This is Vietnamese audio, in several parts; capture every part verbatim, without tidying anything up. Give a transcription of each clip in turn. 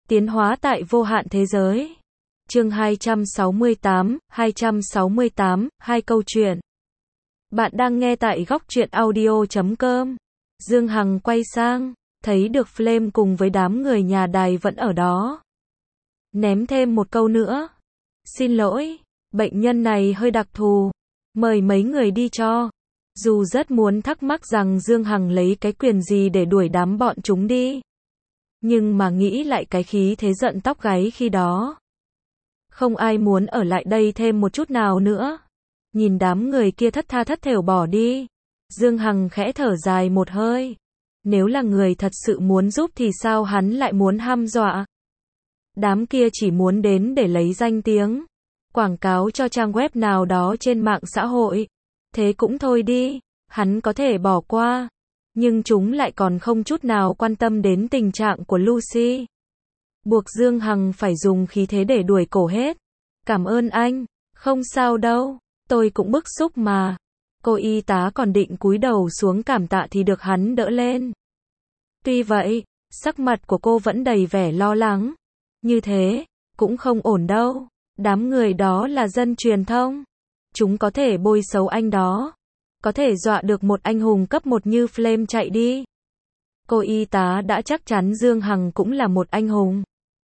Tiến hóa tại vô hạn thế giới. Chương hai trăm sáu mươi tám, hai trăm sáu mươi tám, hai câu chuyện. Bạn đang nghe tại góc truyện audio chấm com. Dương Hằng quay sang, thấy được Flame cùng với đám người nhà đài vẫn ở đó. Ném thêm một câu nữa. Xin lỗi, bệnh nhân này hơi đặc thù. Mời mấy người đi cho. Dù rất muốn thắc mắc rằng Dương Hằng lấy cái quyền gì để đuổi đám bọn chúng đi. Nhưng mà nghĩ lại cái khí thế giận tóc gáy khi đó. Không ai muốn ở lại đây thêm một chút nào nữa. Nhìn đám người kia thất tha thất thểu bỏ đi. Dương Hằng khẽ thở dài một hơi. Nếu là người thật sự muốn giúp thì sao hắn lại muốn hăm dọa. Đám kia chỉ muốn đến để lấy danh tiếng. Quảng cáo cho trang web nào đó trên mạng xã hội. Thế cũng thôi đi, hắn có thể bỏ qua. Nhưng chúng lại còn không chút nào quan tâm đến tình trạng của Lucy. Buộc Dương Hằng phải dùng khí thế để đuổi cổ hết. Cảm ơn anh, không sao đâu, tôi cũng bức xúc mà. Cô y tá còn định cúi đầu xuống cảm tạ thì được hắn đỡ lên. Tuy vậy, sắc mặt của cô vẫn đầy vẻ lo lắng. Như thế, cũng không ổn đâu. Đám người đó là dân truyền thông. Chúng có thể bôi xấu anh đó. Có thể dọa được một anh hùng cấp một như Flame chạy đi. Cô y tá đã chắc chắn Dương Hằng cũng là một anh hùng.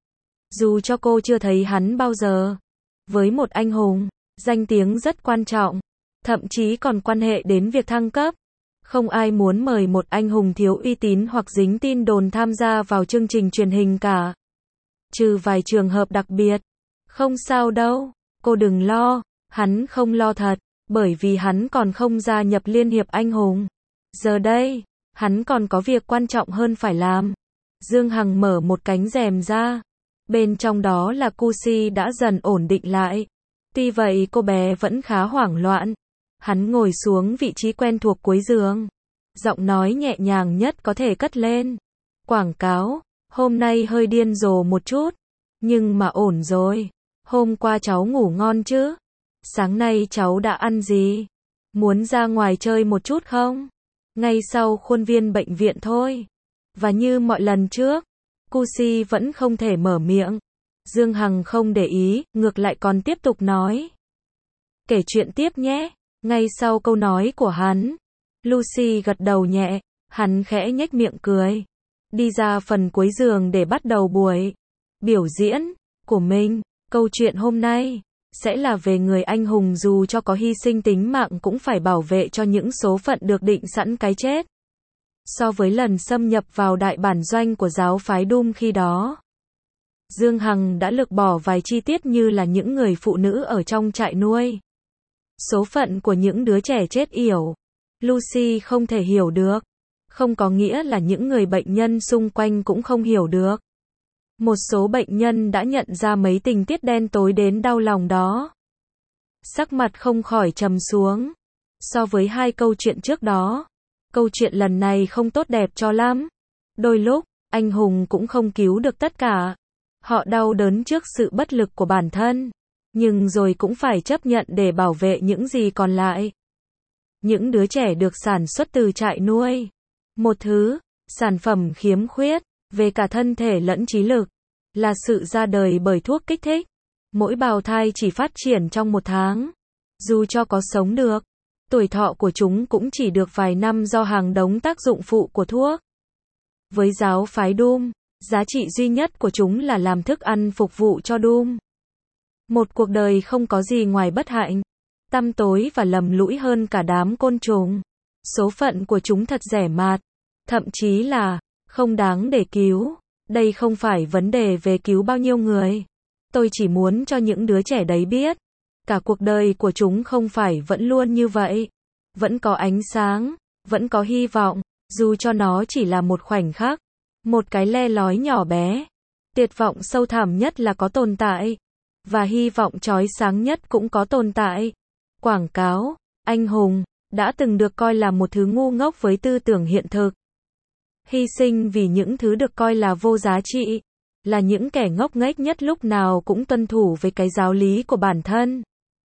Dù cho cô chưa thấy hắn bao giờ. Với một anh hùng, danh tiếng rất quan trọng. Thậm chí còn quan hệ đến việc thăng cấp. Không ai muốn mời một anh hùng thiếu uy tín hoặc dính tin đồn tham gia vào chương trình truyền hình cả. Trừ vài trường hợp đặc biệt. Không sao đâu, cô đừng lo. Hắn không lo thật. Bởi vì hắn còn không gia nhập Liên hiệp anh hùng. Giờ đây, hắn còn có việc quan trọng hơn phải làm. Dương Hằng mở một cánh rèm ra. Bên trong đó là Cusi đã dần ổn định lại. Tuy vậy cô bé vẫn khá hoảng loạn. Hắn ngồi xuống vị trí quen thuộc cuối giường. Giọng nói nhẹ nhàng nhất có thể cất lên. Quảng cáo, hôm nay hơi điên rồ một chút. Nhưng mà ổn rồi. Hôm qua cháu ngủ ngon chứ? Sáng nay cháu đã ăn gì? Muốn ra ngoài chơi một chút không? Ngay sau khuôn viên bệnh viện thôi. Và như mọi lần trước, Cusi vẫn không thể mở miệng. Dương Hằng không để ý, ngược lại còn tiếp tục nói. Kể chuyện tiếp nhé. Ngay sau câu nói của hắn, Lucy gật đầu nhẹ, hắn khẽ nhếch miệng cười. Đi ra phần cuối giường để bắt đầu buổi biểu diễn của mình. Câu chuyện hôm nay sẽ là về người anh hùng dù cho có hy sinh tính mạng cũng phải bảo vệ cho những số phận được định sẵn cái chết. So với lần xâm nhập vào đại bản doanh của giáo phái Doom khi đó, Dương Hằng đã lược bỏ vài chi tiết như là những người phụ nữ ở trong trại nuôi. Số phận của những đứa trẻ chết yểu. Lucy không thể hiểu được. Không có nghĩa là những người bệnh nhân xung quanh cũng không hiểu được. Một số bệnh nhân đã nhận ra mấy tình tiết đen tối đến đau lòng đó. Sắc mặt không khỏi trầm xuống. So với hai câu chuyện trước đó, câu chuyện lần này không tốt đẹp cho lắm. Đôi lúc, anh hùng cũng không cứu được tất cả. Họ đau đớn trước sự bất lực của bản thân. Nhưng rồi cũng phải chấp nhận để bảo vệ những gì còn lại. Những đứa trẻ được sản xuất từ trại nuôi. Một thứ, sản phẩm khiếm khuyết, về cả thân thể lẫn trí lực. Là sự ra đời bởi thuốc kích thích. Mỗi bào thai chỉ phát triển trong một tháng. Dù cho có sống được, tuổi thọ của chúng cũng chỉ được vài năm do hàng đống tác dụng phụ của thuốc. Với giáo phái Doom, giá trị duy nhất của chúng là làm thức ăn phục vụ cho Doom. Một cuộc đời không có gì ngoài bất hạnh, tăm tối và lầm lũi hơn cả đám côn trùng. Số phận của chúng thật rẻ mạt, thậm chí là không đáng để cứu. Đây không phải vấn đề về cứu bao nhiêu người. Tôi chỉ muốn cho những đứa trẻ đấy biết, cả cuộc đời của chúng không phải vẫn luôn như vậy. Vẫn có ánh sáng, vẫn có hy vọng, dù cho nó chỉ là một khoảnh khắc, một cái le lói nhỏ bé. Tuyệt vọng sâu thẳm nhất là có tồn tại, và hy vọng chói sáng nhất cũng có tồn tại. Quảng cáo, anh hùng, đã từng được coi là một thứ ngu ngốc với tư tưởng hiện thực. Hy sinh vì những thứ được coi là vô giá trị, là những kẻ ngốc nghếch nhất lúc nào cũng tuân thủ với cái giáo lý của bản thân.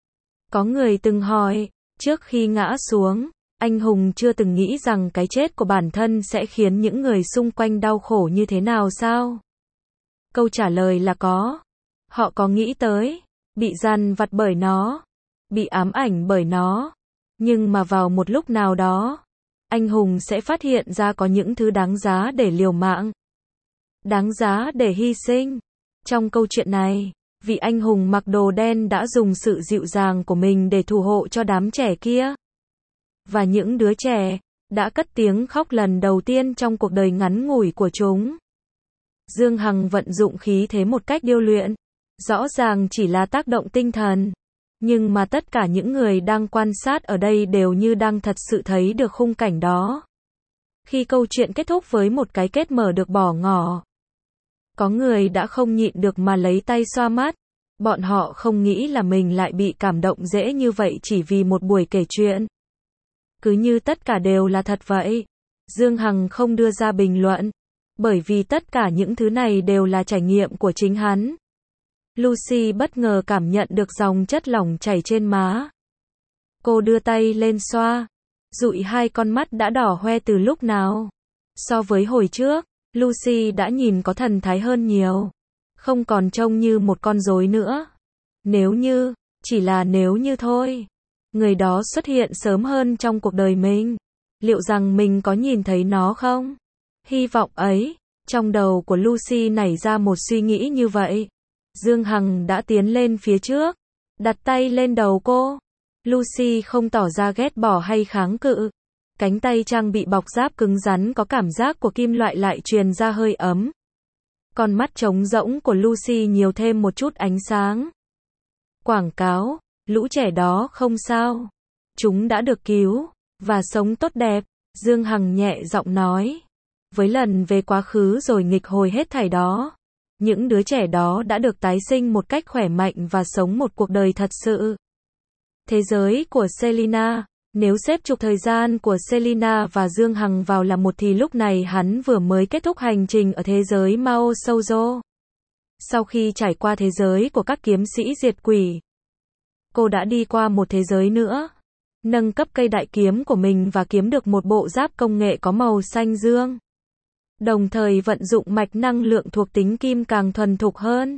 Có người từng hỏi, trước khi ngã xuống, anh hùng chưa từng nghĩ rằng cái chết của bản thân sẽ khiến những người xung quanh đau khổ như thế nào sao? Câu trả lời là có. Họ có nghĩ tới, bị dằn vặt bởi nó, bị ám ảnh bởi nó. Nhưng mà vào một lúc nào đó, anh hùng sẽ phát hiện ra có những thứ đáng giá để liều mạng, đáng giá để hy sinh. Trong câu chuyện này, vị anh hùng mặc đồ đen đã dùng sự dịu dàng của mình để thủ hộ cho đám trẻ kia. Và những đứa trẻ đã cất tiếng khóc lần đầu tiên trong cuộc đời ngắn ngủi của chúng. Dương Hằng vận dụng khí thế một cách điêu luyện, rõ ràng chỉ là tác động tinh thần, nhưng mà tất cả những người đang quan sát ở đây đều như đang thật sự thấy được khung cảnh đó. Khi câu chuyện kết thúc với một cái kết mở được bỏ ngỏ, có người đã không nhịn được mà lấy tay xoa mắt. Bọn họ không nghĩ là mình lại bị cảm động dễ như vậy chỉ vì một buổi kể chuyện. Cứ như tất cả đều là thật vậy. Dương Hằng không đưa ra bình luận, bởi vì tất cả những thứ này đều là trải nghiệm của chính hắn. Lucy bất ngờ cảm nhận được dòng chất lỏng chảy trên má. Cô đưa tay lên xoa, dụi hai con mắt đã đỏ hoe từ lúc nào. So với hồi trước, Lucy đã nhìn có thần thái hơn nhiều, không còn trông như một con rối nữa. Nếu như, chỉ là nếu như thôi, người đó xuất hiện sớm hơn trong cuộc đời mình, liệu rằng mình có nhìn thấy nó không? Hy vọng ấy, trong đầu của Lucy nảy ra một suy nghĩ như vậy. Dương Hằng đã tiến lên phía trước, đặt tay lên đầu cô. Lucy không tỏ ra ghét bỏ hay kháng cự. Cánh tay trang bị bọc giáp cứng rắn có cảm giác của kim loại lại truyền ra hơi ấm. Con mắt trống rỗng của Lucy nhiều thêm một chút ánh sáng. Quảng cáo, lũ trẻ đó không sao. Chúng đã được cứu, và sống tốt đẹp. Dương Hằng nhẹ giọng nói. Với lần về quá khứ rồi nghịch hồi hết thảy đó, những đứa trẻ đó đã được tái sinh một cách khỏe mạnh và sống một cuộc đời thật sự. Thế giới của Selina. Nếu xếp trục thời gian của Selina và Dương Hằng vào là một thì lúc này hắn vừa mới kết thúc hành trình ở thế giới Mao Shoujo. Sau khi trải qua thế giới của các kiếm sĩ diệt quỷ, cô đã đi qua một thế giới nữa, nâng cấp cây đại kiếm của mình và kiếm được một bộ giáp công nghệ có màu xanh dương. Đồng thời vận dụng mạch năng lượng thuộc tính kim càng thuần thục hơn.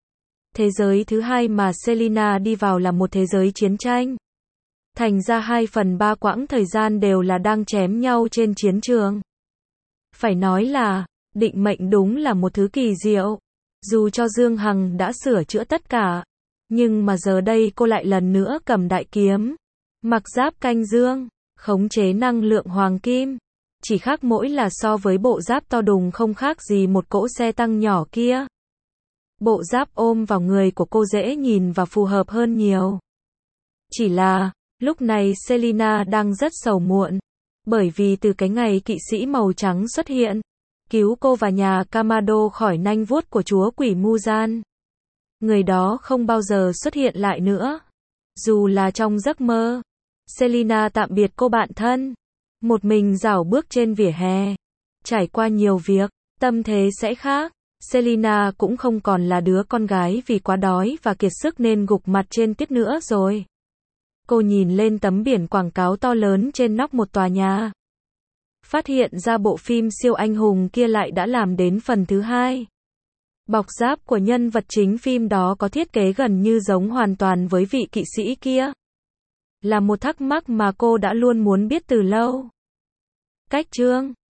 Thế giới thứ hai mà Selina đi vào là một thế giới chiến tranh. Thành ra hai phần ba quãng thời gian đều là đang chém nhau trên chiến trường. Phải nói là, định mệnh đúng là một thứ kỳ diệu. Dù cho Dương Hằng đã sửa chữa tất cả, nhưng mà giờ đây cô lại lần nữa cầm đại kiếm, mặc giáp canh dương, khống chế năng lượng hoàng kim. Chỉ khác mỗi là so với bộ giáp to đùng không khác gì một cỗ xe tăng nhỏ kia. Bộ giáp ôm vào người của cô dễ nhìn và phù hợp hơn nhiều. Chỉ là, lúc này Selina đang rất sầu muộn, bởi vì từ cái ngày kỵ sĩ màu trắng xuất hiện, cứu cô và nhà Kamado khỏi nanh vuốt của chúa quỷ Muzan, người đó không bao giờ xuất hiện lại nữa. Dù là trong giấc mơ, Selina tạm biệt cô bạn thân, một mình rảo bước trên vỉa hè. Trải qua nhiều việc, tâm thế sẽ khác. Selina cũng không còn là đứa con gái vì quá đói và kiệt sức nên gục mặt trên tuyết nữa rồi. Cô nhìn lên tấm biển quảng cáo to lớn trên nóc một tòa nhà. Phát hiện ra bộ phim siêu anh hùng kia lại đã làm đến phần thứ hai. Bọc giáp của nhân vật chính phim đó có thiết kế gần như giống hoàn toàn với vị kỵ sĩ kia. Là một thắc mắc mà cô đã luôn muốn biết từ lâu. Cách chương